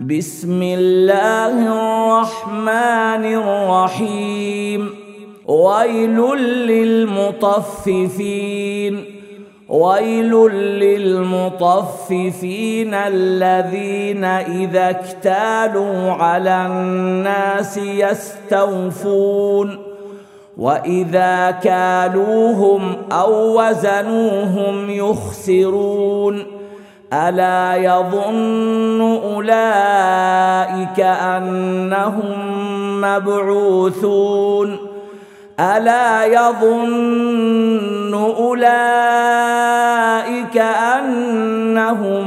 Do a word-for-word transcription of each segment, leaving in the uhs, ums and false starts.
بسم الله الرحمن الرحيم. ويل للمطففين ويل للمطففين الذين إذا اكتالوا على الناس يستوفون وإذا كالوهم أو وزنوهم يخسرون. ألا يظن أولئك أنهم مبعوثون ألا يظن أولئك أنهم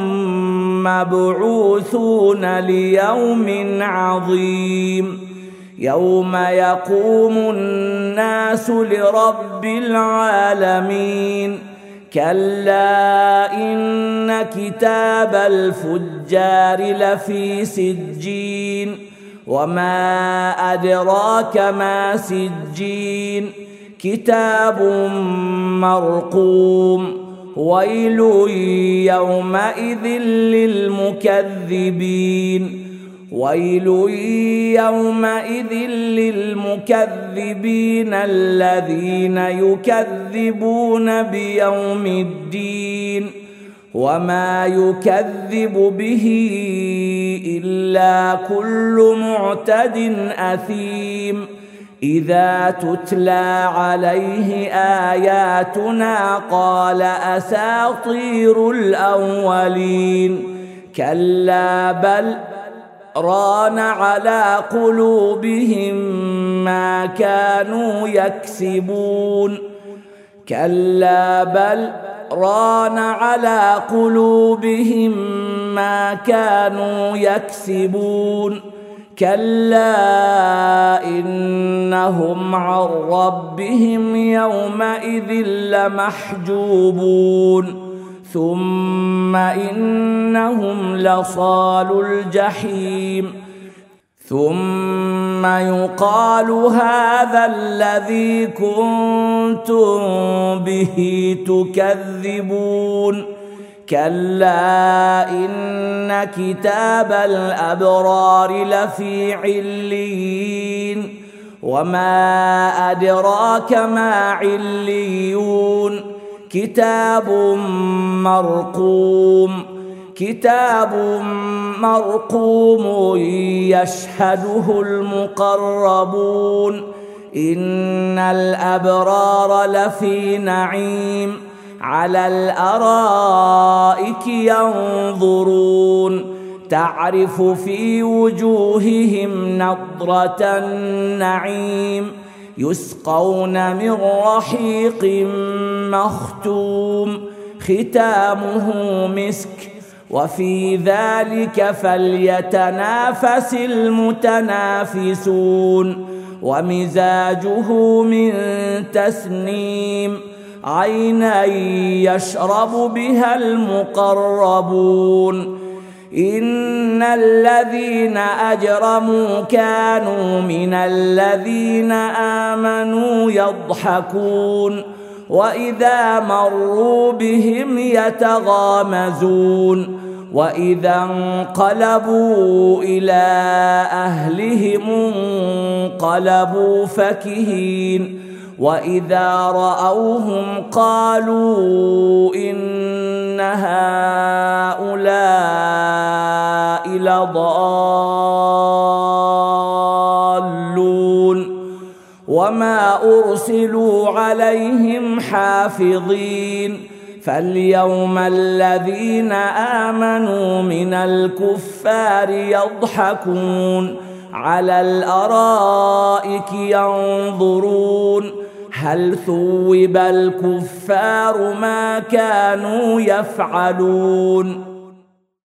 مبعوثون ليوم عظيم يوم يقوم الناس لرب العالمين. كلا إن كتاب الفجار لفي سجين وما أدراك ما سجين كتاب مرقوم. ويل يومئذ للمكذبين ويل يومئذ للمكذبين الذين يكذبون بيوم الدين وما يكذب به إلا كل معتد أثيم. إذا تتلى عليه آياتنا قال أساطير الأولين. كلا بل ران على قلوبهم ما كانوا يكسبون كلا بل ران على قلوبهم ما كانوا يكسبون. كلا إنهم عن ربهم يومئذ لمحجوبون ثم إنهم لصالو الجحيم. ثم يقال هذا الذي كنتم به تكذبون. كلا إن كتاب الأبرار لفي عليين وما أدراك ما عليون كتاب مرقوم كتاب مرقوم يشهده المقربون. إن الأبرار لفي نعيم على الأرائك ينظرون تعرف في وجوههم نضرة النعيم يسقون من رحيق مختوم ختامه مسك وفي ذلك فليتنافس المتنافسون. ومزاجه من تسنيم عينا يشرب بها المقربون. إن الذين أجرموا كانوا من الذين آمنوا يضحكون وإذا مروا بهم يتغامزون وإذا انقلبوا إلى أهلهم انقلبوا فكهين وإذا رأوهم قالوا إن هؤلاء لضالون وما أرسلوا عليهم حافظين. فاليوم الذين آمنوا من الكفار يضحكون على الأرائك ينظرون هل ثوب الكفار ما كانوا يفعلون.